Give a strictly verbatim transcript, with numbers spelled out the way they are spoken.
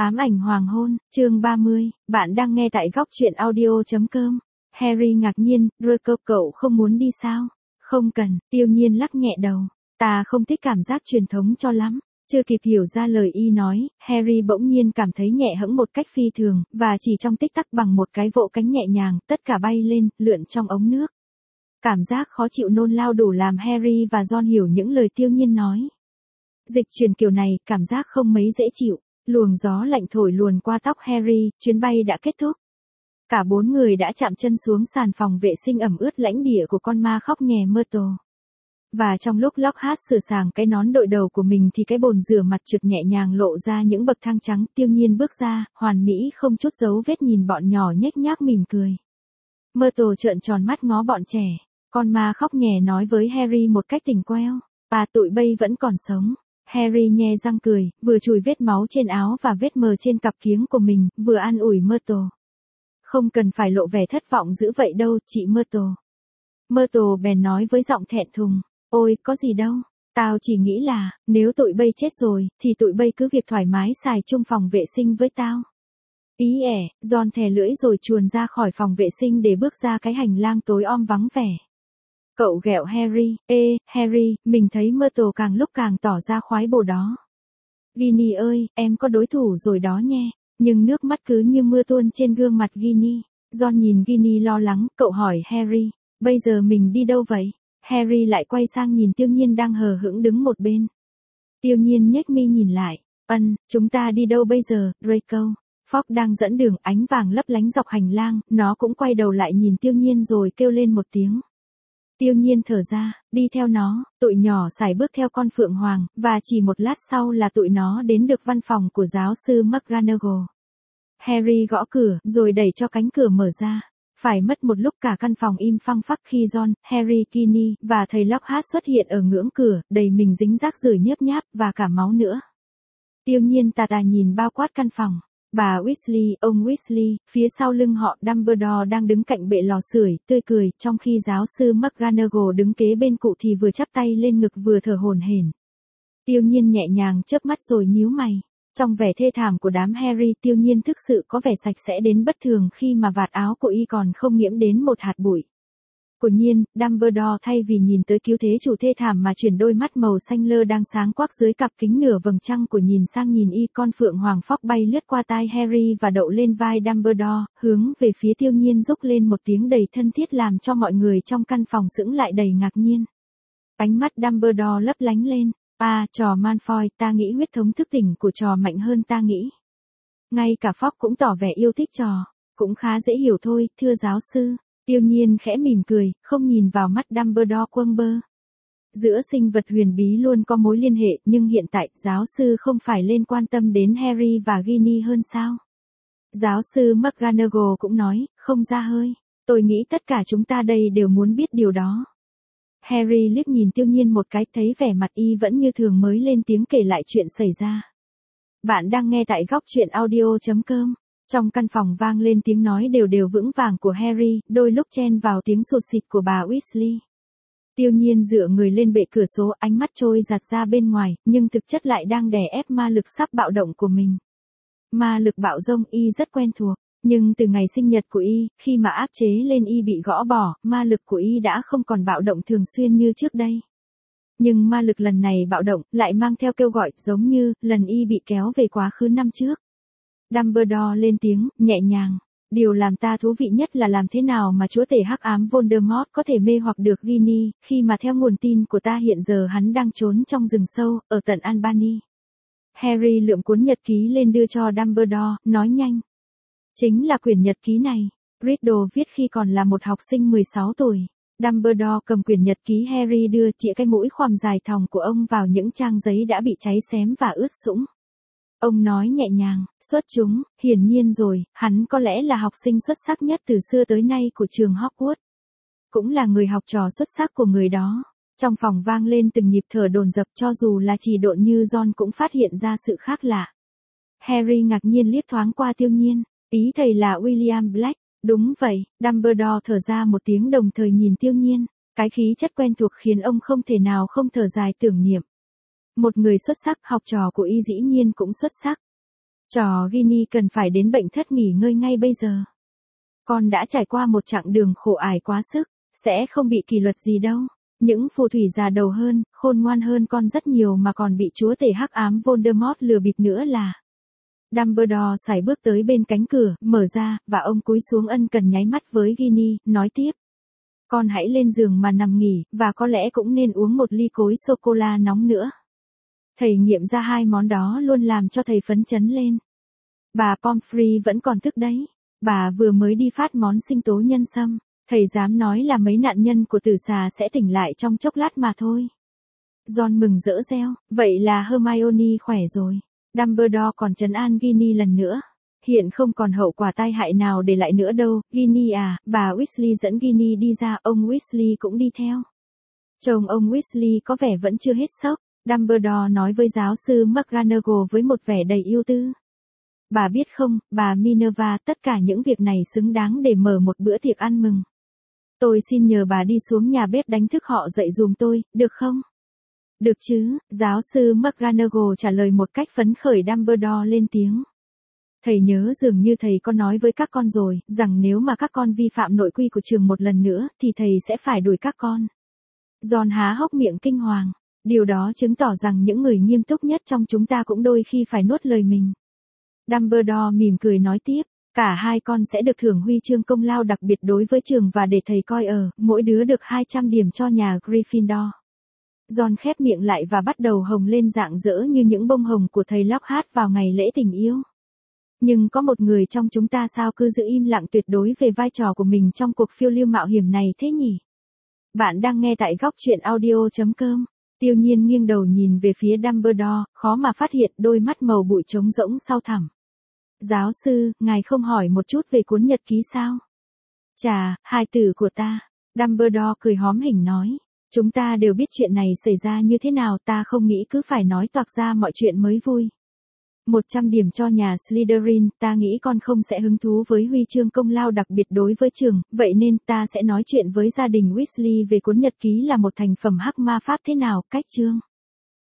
Ám ảnh hoàng hôn, chương ba mươi, bạn đang nghe tại góc truyện audio chấm com. Harry ngạc nhiên, Draco cậu không muốn đi sao? Không cần, Tiêu Nhiên lắc nhẹ đầu. Ta không thích cảm giác truyền thống cho lắm. Chưa kịp hiểu ra lời y nói, Harry bỗng nhiên cảm thấy nhẹ hẫng một cách phi thường, và chỉ trong tích tắc bằng một cái vỗ cánh nhẹ nhàng, tất cả bay lên, lượn trong ống nước. Cảm giác khó chịu nôn lao đủ làm Harry và Ron hiểu những lời Tiêu Nhiên nói. Dịch truyền kiểu này, cảm giác không mấy dễ chịu. Luồng gió lạnh thổi luồn qua tóc Harry, chuyến bay đã kết thúc. Cả bốn người đã chạm chân xuống sàn phòng vệ sinh ẩm ướt lãnh địa của con ma khóc nhè Myrtle. Và trong lúc Lockhart sửa sàng cái nón đội đầu của mình thì cái bồn rửa mặt trượt nhẹ nhàng lộ ra những bậc thang trắng. Tiêu Nhiên bước ra, hoàn mỹ không chút dấu vết nhìn bọn nhỏ nhếch nhác mỉm cười. Myrtle trợn tròn mắt ngó bọn trẻ. Con ma khóc nhè nói với Harry một cách tỉnh queo. Bà tụi bay vẫn còn sống. Harry nhe răng cười, vừa chùi vết máu trên áo và vết mờ trên cặp kiếng của mình, vừa an ủi Myrtle. Không cần phải lộ vẻ thất vọng dữ vậy đâu, chị Myrtle. Myrtle bèn nói với giọng thẹn thùng. Ôi, có gì đâu. Tao chỉ nghĩ là, nếu tụi bay chết rồi, thì tụi bay cứ việc thoải mái xài chung phòng vệ sinh với tao. Ý ẻ, Ron thè lưỡi rồi chuồn ra khỏi phòng vệ sinh để bước ra cái hành lang tối om vắng vẻ. Cậu ghẹo Harry, ê, Harry, mình thấy Myrtle càng lúc càng tỏ ra khoái bồ đó. Ginny ơi, em có đối thủ rồi đó nhé. Nhưng nước mắt cứ như mưa tuôn trên gương mặt Ginny. Ron nhìn Ginny lo lắng, cậu hỏi Harry, bây giờ mình đi đâu vậy? Harry lại quay sang nhìn Tiêu Nhiên đang hờ hững đứng một bên. Tiêu Nhiên nhếch mi nhìn lại, ân, chúng ta đi đâu bây giờ, Draco? Fogg đang dẫn đường, ánh vàng lấp lánh dọc hành lang, nó cũng quay đầu lại nhìn Tiêu Nhiên rồi kêu lên một tiếng. Tiêu Nhiên thở ra, đi theo nó, tụi nhỏ sải bước theo con phượng hoàng, và chỉ một lát sau là tụi nó đến được văn phòng của giáo sư McGonagall. Harry gõ cửa, rồi đẩy cho cánh cửa mở ra. Phải mất một lúc cả căn phòng im phăng phắc khi Ron, Harry, Ginny, và thầy Lockhart xuất hiện ở ngưỡng cửa, đầy mình dính rác rưởi nhớp nháp, và cả máu nữa. Tiêu Nhiên tà tà nhìn bao quát căn phòng. Bà Weasley, ông Weasley, phía sau lưng họ Dumbledore đang đứng cạnh bệ lò sưởi, tươi cười, trong khi giáo sư McGonagall đứng kế bên cụ thì vừa chắp tay lên ngực vừa thở hổn hển. Tiêu Nhiên nhẹ nhàng chớp mắt rồi nhíu mày. Trong vẻ thê thảm của đám Harry, Tiêu Nhiên thực sự có vẻ sạch sẽ đến bất thường khi mà vạt áo của y còn không nhiễm đến một hạt bụi. Quả nhiên, Dumbledore thay vì nhìn tới cứu thế chủ thê thảm mà chuyển đôi mắt màu xanh lơ đang sáng quắc dưới cặp kính nửa vầng trăng của nhìn sang nhìn y. Con phượng hoàng Fogg bay lướt qua tai Harry và đậu lên vai Dumbledore, hướng về phía Tiêu Nhiên rúc lên một tiếng đầy thân thiết làm cho mọi người trong căn phòng sững lại đầy ngạc nhiên. Ánh mắt Dumbledore lấp lánh lên. À, trò Malfoy, ta nghĩ huyết thống thức tỉnh của trò mạnh hơn ta nghĩ. Ngay cả Fogg cũng tỏ vẻ yêu thích trò. Cũng khá dễ hiểu thôi, thưa giáo sư. Tiêu Nhiên khẽ mỉm cười, không nhìn vào mắt Dumbledore quâng bơ. Giữa sinh vật huyền bí luôn có mối liên hệ, nhưng hiện tại, giáo sư không phải lên quan tâm đến Harry và Ginny hơn sao? Giáo sư McGonagall cũng nói, không ra hơi. Tôi nghĩ tất cả chúng ta đây đều muốn biết điều đó. Harry liếc nhìn Tiêu Nhiên một cái, thấy vẻ mặt y vẫn như thường mới lên tiếng kể lại chuyện xảy ra. Bạn đang nghe tại góc truyện audio chấm com. Trong căn phòng vang lên tiếng nói đều đều vững vàng của Harry, đôi lúc chen vào tiếng sụt xịt của bà Weasley. Tiêu Nhiên dựa người lên bệ cửa sổ, ánh mắt trôi giạt ra bên ngoài, nhưng thực chất lại đang đè ép ma lực sắp bạo động của mình. Ma lực bạo dông y rất quen thuộc, nhưng từ ngày sinh nhật của y, khi mà áp chế lên y bị gõ bỏ, ma lực của y đã không còn bạo động thường xuyên như trước đây. Nhưng ma lực lần này bạo động, lại mang theo kêu gọi, giống như, lần y bị kéo về quá khứ năm trước. Dumbledore lên tiếng, nhẹ nhàng. Điều làm ta thú vị nhất là làm thế nào mà chúa tể hắc ám Voldemort có thể mê hoặc được Ginny, khi mà theo nguồn tin của ta hiện giờ hắn đang trốn trong rừng sâu, ở tận Albany. Harry lượm cuốn nhật ký lên đưa cho Dumbledore, nói nhanh. Chính là quyển nhật ký này. Riddle viết khi còn là một học sinh mười sáu tuổi. Dumbledore cầm quyển nhật ký Harry đưa, chĩa cái mũi khoằm dài thòng của ông vào những trang giấy đã bị cháy xém và ướt sũng. Ông nói nhẹ nhàng, xuất chúng, hiển nhiên rồi, hắn có lẽ là học sinh xuất sắc nhất từ xưa tới nay của trường Hogwarts. Cũng là người học trò xuất sắc của người đó. Trong phòng vang lên từng nhịp thở dồn dập, cho dù là chỉ độn như Ron cũng phát hiện ra sự khác lạ. Harry ngạc nhiên liếc thoáng qua Tiêu Nhiên, ý thầy là William Black, đúng vậy, Dumbledore thở ra một tiếng đồng thời nhìn Tiêu Nhiên, cái khí chất quen thuộc khiến ông không thể nào không thở dài tưởng niệm. Một người xuất sắc, học trò của y dĩ nhiên cũng xuất sắc. Trò Ginny cần phải đến bệnh thất nghỉ ngơi ngay bây giờ. Con đã trải qua một chặng đường khổ ải quá sức, sẽ không bị kỷ luật gì đâu. Những phù thủy già đầu hơn, khôn ngoan hơn con rất nhiều mà còn bị chúa tể hắc ám Voldemort lừa bịp nữa là. Dumbledore sải bước tới bên cánh cửa, mở ra, và ông cúi xuống ân cần nháy mắt với Ginny, nói tiếp. Con hãy lên giường mà nằm nghỉ, và có lẽ cũng nên uống một ly cối sô-cô-la nóng nữa. Thầy nghiệm ra hai món đó luôn làm cho thầy phấn chấn lên. Bà Pomfrey vẫn còn thức đấy. Bà vừa mới đi phát món sinh tố nhân sâm. Thầy dám nói là mấy nạn nhân của tử xà sẽ tỉnh lại trong chốc lát mà thôi. Ron mừng rỡ reo, vậy là Hermione khỏe rồi. Dumbledore còn trấn an Ginny lần nữa. Hiện không còn hậu quả tai hại nào để lại nữa đâu, Ginny à, bà Weasley dẫn Ginny đi ra, ông Weasley cũng đi theo. Chồng ông Weasley có vẻ vẫn chưa hết sốc, Dumbledore nói với giáo sư McGonagall với một vẻ đầy ưu tư. Bà biết không, bà Minerva, tất cả những việc này xứng đáng để mở một bữa tiệc ăn mừng. Tôi xin nhờ bà đi xuống nhà bếp đánh thức họ dậy giùm tôi, được không? Được chứ, giáo sư McGonagall trả lời một cách phấn khởi. Dumbledore lên tiếng. Thầy nhớ dường như thầy có nói với các con rồi, rằng nếu mà các con vi phạm nội quy của trường một lần nữa, thì thầy sẽ phải đuổi các con. Ron há hốc miệng kinh hoàng. Điều đó chứng tỏ rằng những người nghiêm túc nhất trong chúng ta cũng đôi khi phải nuốt lời mình. Dumbledore mỉm cười nói tiếp, cả hai con sẽ được thưởng huy chương công lao đặc biệt đối với trường và để thầy coi ở, mỗi đứa được hai trăm điểm cho nhà Gryffindor. Ron khép miệng lại và bắt đầu hồng lên rạng rỡ như những bông hồng của thầy Lockhart vào ngày lễ tình yêu. Nhưng có một người trong chúng ta sao cứ giữ im lặng tuyệt đối về vai trò của mình trong cuộc phiêu lưu mạo hiểm này thế nhỉ? Bạn đang nghe tại góc truyện audio chấm com. Tiêu Nhiên nghiêng đầu nhìn về phía Dumbledore, khó mà phát hiện đôi mắt màu bụi trống rỗng sau thẳm. Giáo sư, ngài không hỏi một chút về cuốn nhật ký sao? Chà, hài tử của ta. Dumbledore cười hóm hỉnh nói. Chúng ta đều biết chuyện này xảy ra như thế nào, ta không nghĩ cứ phải nói toạc ra mọi chuyện mới vui. một trăm điểm cho nhà Slytherin, ta nghĩ con không sẽ hứng thú với huy chương công lao đặc biệt đối với trường, vậy nên ta sẽ nói chuyện với gia đình Weasley về cuốn nhật ký là một thành phẩm hắc ma pháp thế nào, cách chương.